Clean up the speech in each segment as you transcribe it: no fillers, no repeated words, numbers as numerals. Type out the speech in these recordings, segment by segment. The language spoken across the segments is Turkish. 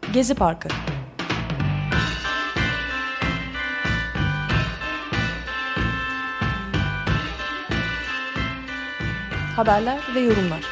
Gezi Parkı. Haberler ve yorumlar.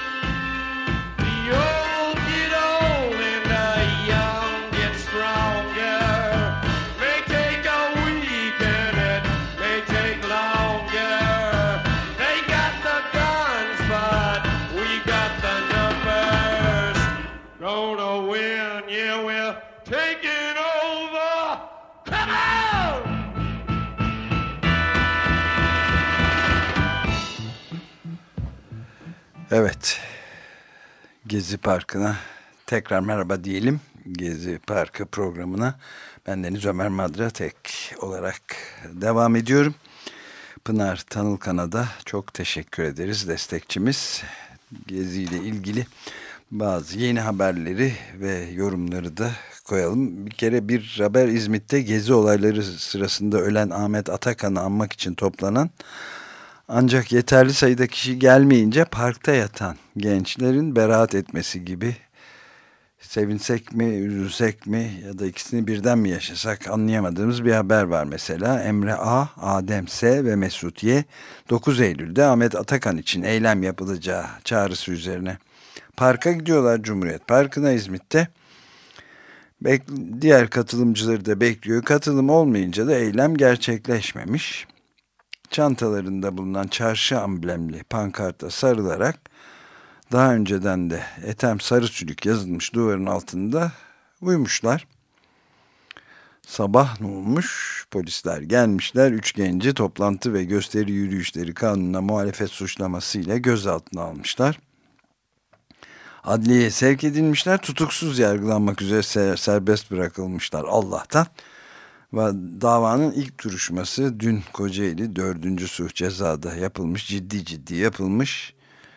Evet, Gezi Parkı'na tekrar merhaba diyelim. Gezi Parkı programına bendeniz Ömer Madra tek olarak devam ediyorum. Pınar Tanılkan'a da çok teşekkür ederiz, destekçimiz. Gezi ile ilgili bazı yeni haberleri ve yorumları da koyalım. Bir kere bir haber: İzmit'te gezi olayları sırasında ölen Ahmet Atakan'ı anmak için toplanan ancak yeterli sayıda kişi gelmeyince parkta yatan gençlerin beraat etmesi gibi. Sevinsek mi, üzülsek mi ya da ikisini birden mi yaşasak anlayamadığımız bir haber var mesela. Emre A, Adem S ve Mesut Y 9 Eylül'de Ahmet Atakan için eylem yapılacağı çağrısı üzerine parka gidiyorlar, Cumhuriyet Parkı'na İzmit'te. Diğer katılımcıları da bekliyor. Katılım olmayınca da eylem gerçekleşmemiş. Çantalarında bulunan çarşı amblemli pankarta sarılarak daha önceden de Ethem Sarısülük yazılmış duvarın altında uyumuşlar. Sabah ne olmuş? Polisler gelmişler. 3 genci toplantı ve gösteri yürüyüşleri kanununa muhalefet suçlamasıyla gözaltına almışlar. Adliyeye sevk edilmişler. Tutuksuz yargılanmak üzere serbest bırakılmışlar Allah'tan. Ve davanın ilk duruşması dün Kocaeli 4. Sulh Ceza'da yapılmış. Ciddi yapılmış.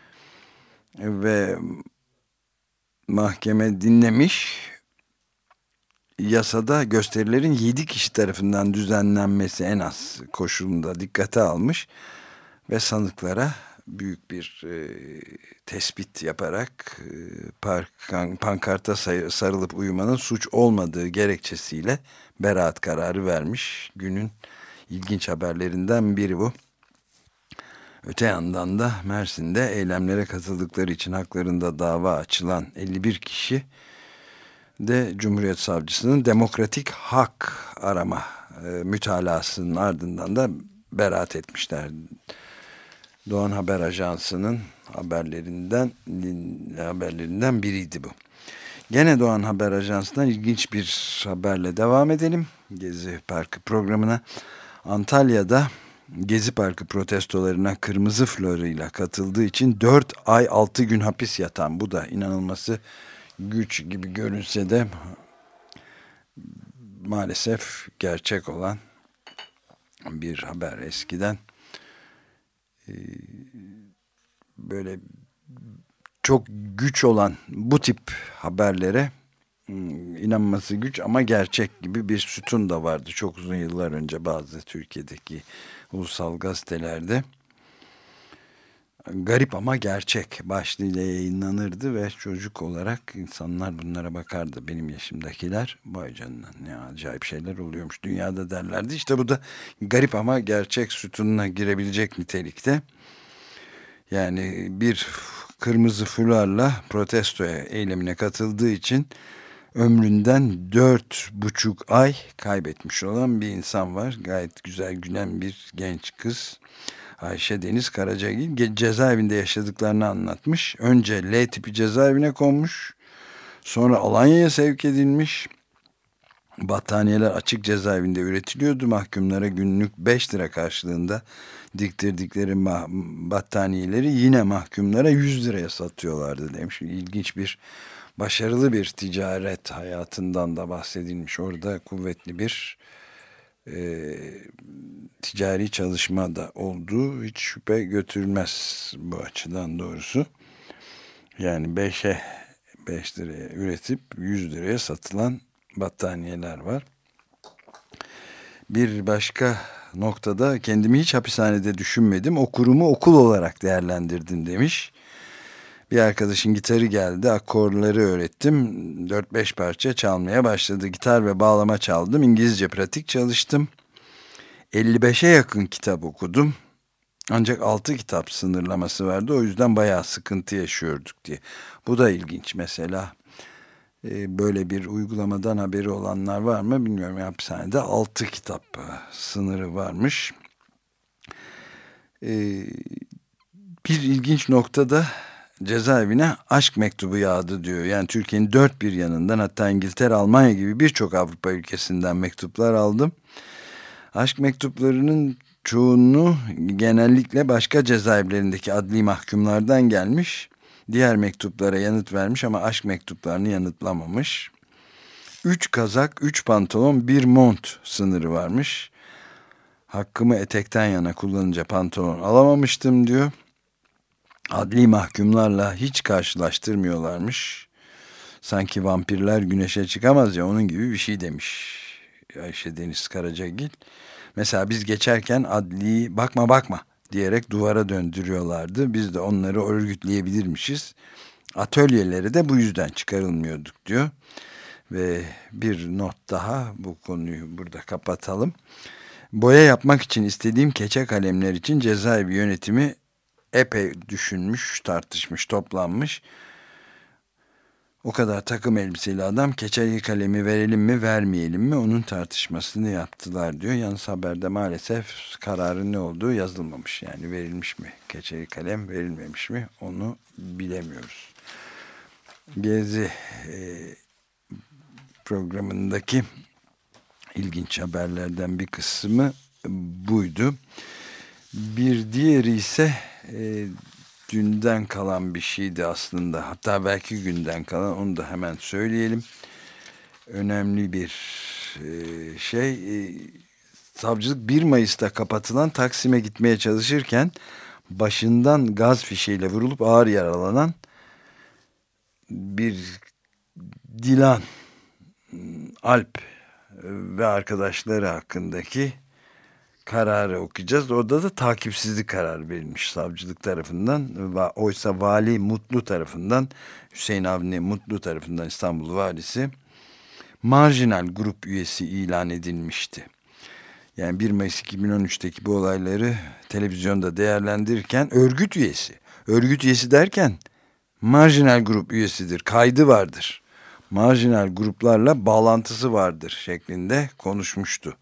Ve mahkeme dinlemiş. Yasada gösterilerin 7 kişi tarafından düzenlenmesi en az koşulunda dikkate almış. Ve sanıklara büyük bir tespit yaparak pankarta sarılıp uyumanın suç olmadığı gerekçesiyle beraat kararı vermiş. Günün ilginç haberlerinden biri bu. Öte yandan da Mersin'de eylemlere katıldıkları için haklarında dava açılan 51 kişi de Cumhuriyet Savcısının demokratik hak arama mütalasının ardından da beraat etmişler. Doğan Haber Ajansı'nın haberlerinden biriydi bu. Gene Doğan Haber Ajansı'ndan ilginç bir haberle devam edelim. Gezi Parkı programına. Antalya'da Gezi Parkı protestolarına kırmızı floruyla katıldığı için 4 ay 6 gün hapis yatan, bu da inanılması güç gibi görünse de maalesef gerçek olan bir haber. Eskiden böyle çok güç olan bu tip haberlere inanması güç ama gerçek gibi bir sütun da vardı çok uzun yıllar önce bazı Türkiye'deki ulusal gazetelerde. Garip ama gerçek başlığıyla yayınlanırdı ve çocuk olarak insanlar bunlara bakardı, benim yaşımdakiler. Vay canına, ne acayip şeyler oluyormuş dünyada derlerdi. İşte bu da garip ama gerçek sütununa girebilecek nitelikte. Yani bir kırmızı fularla protesto eylemine katıldığı için ömründen 4,5 ay kaybetmiş olan bir insan var. Gayet güzel gülen bir genç kız. Ayşe Deniz Karacagil cezaevinde yaşadıklarını anlatmış. Önce L tipi cezaevine konmuş. Sonra Alanya'ya sevk edilmiş. Battaniyeler açık cezaevinde üretiliyordu. Mahkumlara günlük 5 lira karşılığında diktirdikleri battaniyeleri yine mahkumlara 100 liraya satıyorlardı demiş. İlginç bir, başarılı bir ticaret hayatından da bahsedilmiş. Orada kuvvetli bir ticari çalışma da olduğu hiç şüphe götürmez bu açıdan doğrusu. Yani 5 liraya üretip 100 liraya satılan battaniyeler var. Bir başka noktada kendimi hiç hapishanede düşünmedim. O kurumu okul olarak değerlendirdim demiş. Bir arkadaşın gitarı geldi, akorları öğrettim. 4-5 parça çalmaya başladı. Gitar ve bağlama çaldım. İngilizce pratik çalıştım. 55'e yakın kitap okudum. Ancak 6 kitap sınırlaması vardı. O yüzden bayağı sıkıntı yaşıyorduk diye. Bu da ilginç mesela. Böyle bir uygulamadan haberi olanlar var mı bilmiyorum. Hapishanede 6 kitap sınırı varmış. Bir ilginç noktada cezaevine aşk mektubu yağdı diyor. Yani Türkiye'nin dört bir yanından, hatta İngiltere, Almanya gibi birçok Avrupa ülkesinden mektuplar aldım. Aşk mektuplarının çoğunu genellikle başka cezaevlerindeki adli mahkumlardan gelmiş. Diğer mektuplara yanıt vermiş ama aşk mektuplarını yanıtlamamış. 3 kazak, 3 pantolon, 1 mont sınırı varmış. Hakkımı etekten yana kullanınca pantolon alamamıştım diyor. Adli mahkumlarla hiç karşılaştırmıyorlarmış. Sanki vampirler güneşe çıkamaz ya, onun gibi bir şey demiş Ayşe Deniz Karacagil. Mesela biz geçerken adliyi bakma bakma diyerek duvara döndürüyorlardı. Biz de onları örgütleyebilirmişiz. Atölyeleri de bu yüzden çıkarılmıyorduk diyor. Ve bir not daha, bu konuyu burada kapatalım. Boya yapmak için istediğim keçe kalemler için cezaevi yönetimi epey düşünmüş, tartışmış, toplanmış. O kadar takım elbiseli adam, keçeli kalemi verelim mi vermeyelim mi, onun tartışmasını yaptılar diyor. Yalnız haberde maalesef kararın ne olduğu yazılmamış. Yani verilmiş mi keçeli kalem, verilmemiş mi, onu bilemiyoruz. Gezi programındaki ilginç haberlerden bir kısmı buydu. Bir diğeri ise dünden kalan bir şeydi aslında. Hatta belki günden kalan, onu da hemen söyleyelim. Önemli bir şey. Savcılık 1 Mayıs'ta kapatılan Taksim'e gitmeye çalışırken başından gaz fişeğiyle vurulup ağır yaralanan bir Dilan Alp ve arkadaşları hakkındaki kararı okuyacağız. Orada da takipsizlik kararı verilmiş savcılık tarafından. Oysa Vali Mutlu tarafından, Hüseyin Avni Mutlu tarafından, İstanbul Valisi, marjinal grup üyesi ilan edilmişti. Yani 1 Mayıs 2013'teki bu olayları televizyonda değerlendirirken örgüt üyesi. Örgüt üyesi derken marjinal grup üyesidir, kaydı vardır. Marjinal gruplarla bağlantısı vardır şeklinde konuşmuştu.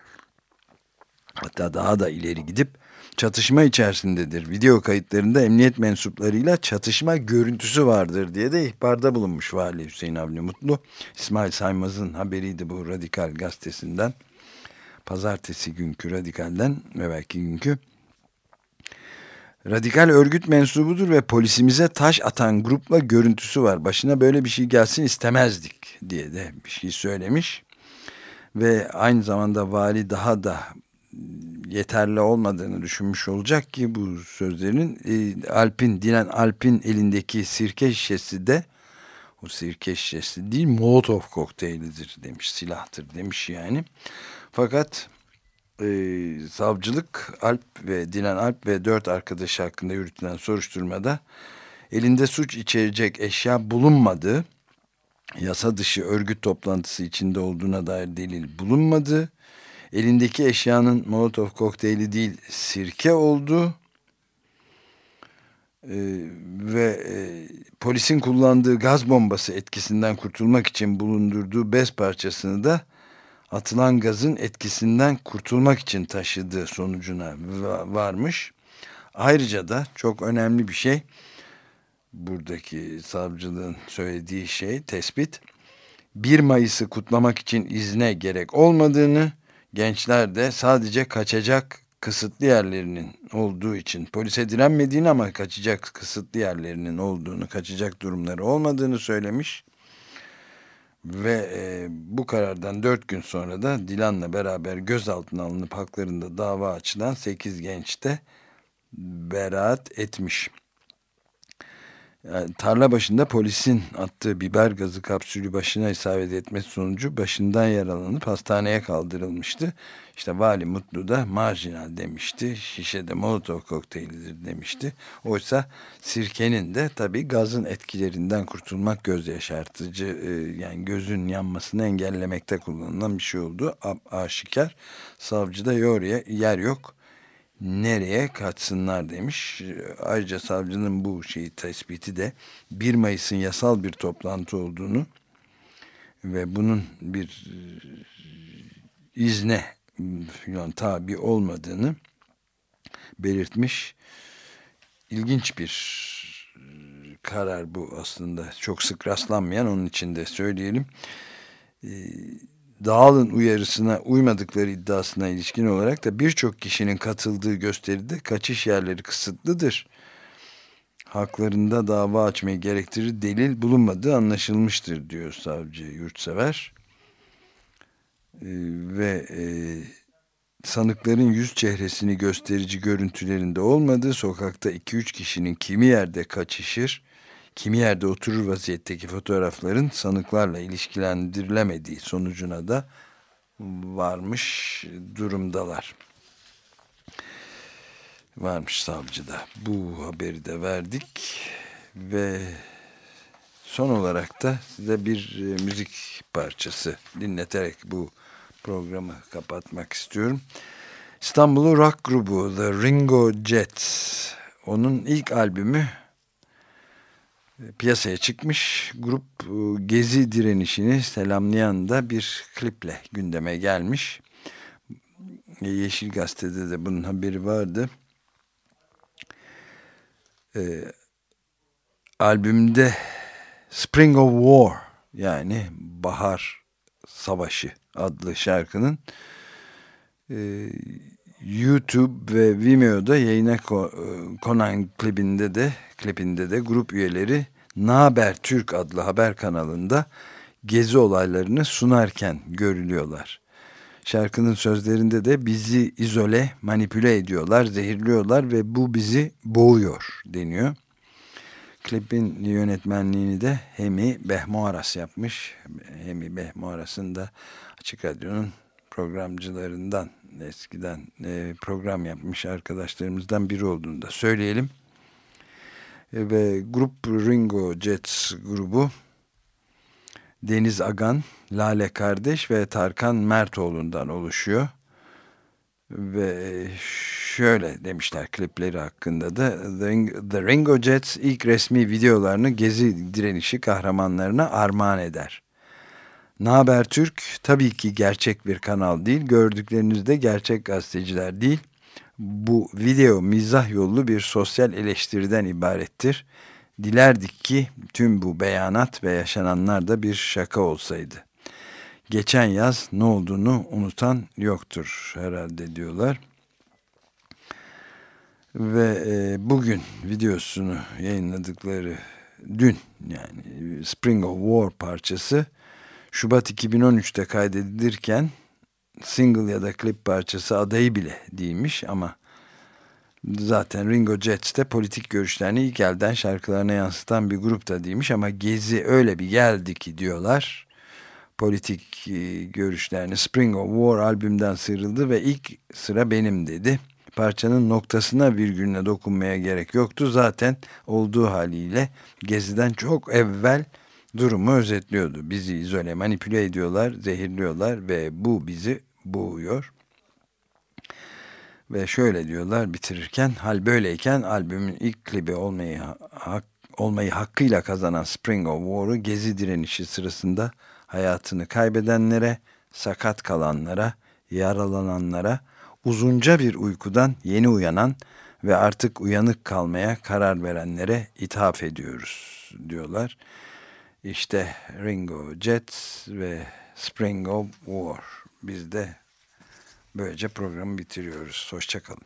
Hatta daha da ileri gidip çatışma içerisindedir, video kayıtlarında emniyet mensuplarıyla çatışma görüntüsü vardır diye de ihbarda bulunmuş Vali Hüseyin Avni Mutlu. İsmail Saymaz'ın haberiydi bu, Radikal gazetesinden. Pazartesi günkü Radikal'den ve belki günkü. Radikal örgüt mensubudur ve polisimize taş atan grupla görüntüsü var. Başına böyle bir şey gelsin istemezdik diye de bir şey söylemiş. Ve aynı zamanda vali daha da yeterli olmadığını düşünmüş olacak ki bu sözlerin, Dilan Alp'in elindeki sirke şişesi de, o sirke şişesi değil, Molotov kokteylidir demiş, silahtır demiş yani. Fakat savcılık Dilan Alp ve 4 arkadaşı hakkında yürütülen soruşturmada elinde suç içerecek eşya bulunmadığı, yasa dışı örgüt toplantısı içinde olduğuna dair delil bulunmadığı, elindeki eşyanın Molotov kokteyli değil sirke olduğu ve polisin kullandığı gaz bombası etkisinden kurtulmak için bulundurduğu bez parçasını da atılan gazın etkisinden kurtulmak için taşıdığı sonucuna varmış. Ayrıca da çok önemli bir şey, buradaki savcılığın söylediği şey, tespit, 1 Mayıs'ı kutlamak için izne gerek olmadığını, gençler de sadece kaçacak kısıtlı yerlerinin olduğu için polise direnmediğini ama kaçacak kısıtlı yerlerinin olduğunu, kaçacak durumları olmadığını söylemiş. Ve bu karardan 4 gün sonra da Dilan'la beraber gözaltına alınıp haklarında dava açılan 8 genç de beraat etmiş. Yani tarla başında polisin attığı biber gazı kapsülü başına isabet etmesi sonucu başından yaralanıp hastaneye kaldırılmıştı. İşte Vali Mutlu da marjinal demişti. Şişede Molotov kokteylidir demişti. Oysa sirkenin de tabii gazın etkilerinden kurtulmak, göz yaşartıcı, yani gözün yanmasını engellemekte kullanılan bir şey oldu. Aşikar. Savcıda yer yok. Nereye kaçsınlar demiş. Ayrıca savcının bu tespiti de 1 Mayıs'ın yasal bir toplantı olduğunu ve bunun bir izne falan tabi olmadığını belirtmiş. İlginç bir karar bu aslında. Çok sık rastlanmayan, onun için de söyleyelim. Dağılın uyarısına uymadıkları iddiasına ilişkin olarak da birçok kişinin katıldığı gösteride kaçış yerleri kısıtlıdır. Haklarında dava açmayı gerektirir delil bulunmadığı anlaşılmıştır diyor savcı Yurtsever. Ve sanıkların yüz çehresini gösterici görüntülerinde olmadığı, sokakta 2-3 kişinin kimi yerde kaçışır, kimi yerde oturur vaziyetteki fotoğrafların sanıklarla ilişkilendirilemediği sonucuna da varmış durumdalar. Varmış savcıda. Bu haberi de verdik ve son olarak da size bir müzik parçası dinleterek bu programı kapatmak istiyorum. İstanbul'u rock grubu The Ringo Jets, onun ilk albümü piyasaya çıkmış. Grup Gezi direnişini selamlayan da bir kliple gündeme gelmiş. Yeşil Gazete'de de bunun haberi vardı. Albümde Spring of War, yani Bahar Savaşı adlı şarkının YouTube ve Vimeo'da yayına konan klipinde de grup üyeleri Naber Türk adlı haber kanalında gezi olaylarını sunarken görülüyorlar. Şarkının sözlerinde de bizi izole, manipüle ediyorlar, zehirliyorlar ve bu bizi boğuyor deniyor. Klipin yönetmenliğini de Hemi Behmuaras yapmış. Hemi Behmuaras'ın da Açık Radyo'nun programcılarından, eskiden program yapmış arkadaşlarımızdan biri olduğunu da söyleyelim. Ve grup Ringo Jets grubu Deniz Agan, Lale Kardeş ve Tarkan Mertoğlu'ndan oluşuyor. Ve şöyle demişler klipleri hakkında da: The Ringo Jets ilk resmi videolarını Gezi direnişi kahramanlarına armağan eder. Naber Türk tabii ki gerçek bir kanal değil, gördükleriniz de gerçek gazeteciler değil. Bu video mizah yollu bir sosyal eleştiriden ibarettir. Dilerdik ki tüm bu beyanat ve yaşananlar da bir şaka olsaydı. Geçen yaz ne olduğunu unutan yoktur herhalde diyorlar. Ve bugün videosunu yayınladıkları, dün yani Spring of War parçası Şubat 2013'te kaydedilirken single ya da klip parçası adayı bile değilmiş ama zaten Ringo Jets de politik görüşlerini ilk elden şarkılarına yansıtan bir grup da değilmiş ama Gezi öyle bir geldi ki diyorlar. Politik görüşlerini Spring of War albümden sıyrıldı ve ilk sıra benim dedi. Parçanın noktasına virgülüne dokunmaya gerek yoktu. Zaten olduğu haliyle Gezi'den çok evvel durumu özetliyordu. Bizi izole, manipüle ediyorlar, zehirliyorlar ve bu bizi boğuyor. Ve şöyle diyorlar bitirirken: hal böyleyken albümün ilk klibi olmayı hakkıyla kazanan Spring of War'u Gezi direnişi sırasında hayatını kaybedenlere, sakat kalanlara, yaralananlara, uzunca bir uykudan yeni uyanan ve artık uyanık kalmaya karar verenlere ithaf ediyoruz diyorlar. İşte Ringo Jets ve Spring of War. Biz de böylece programı bitiriyoruz. Hoşça kalın.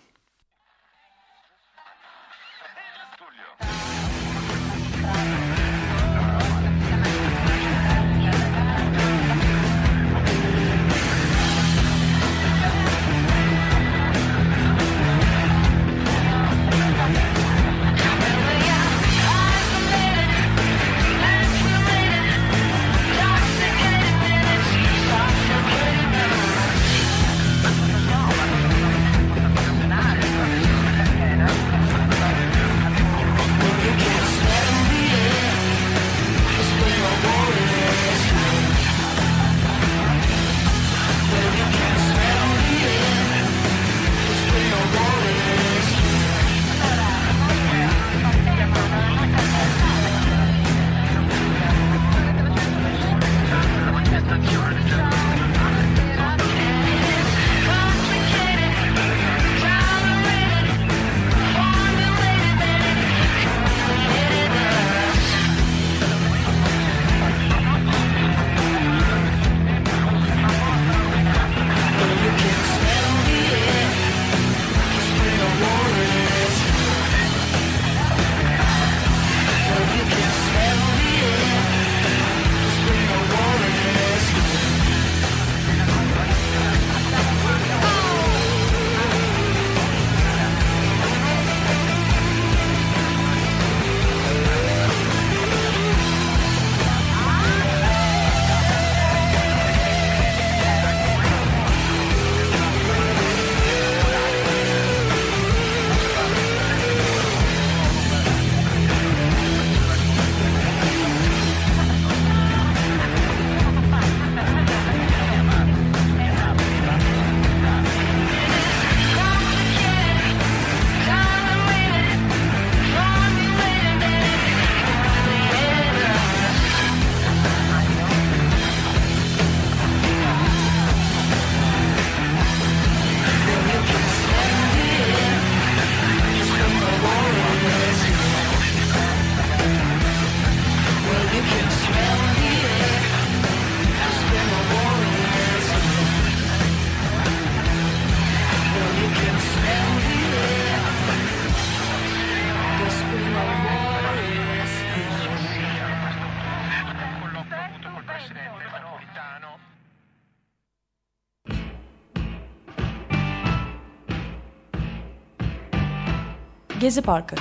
Gezi Parkı.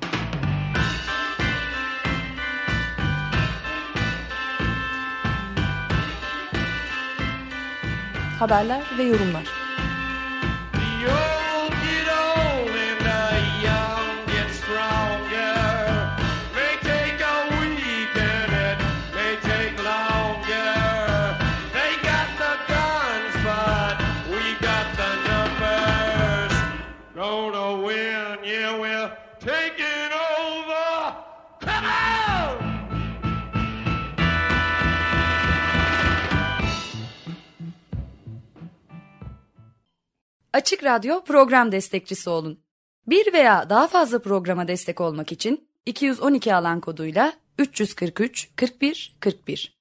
Haberler ve yorumlar. Açık Radyo program destekçisi olun. Bir veya daha fazla programa destek olmak için 212 alan koduyla 343 41 41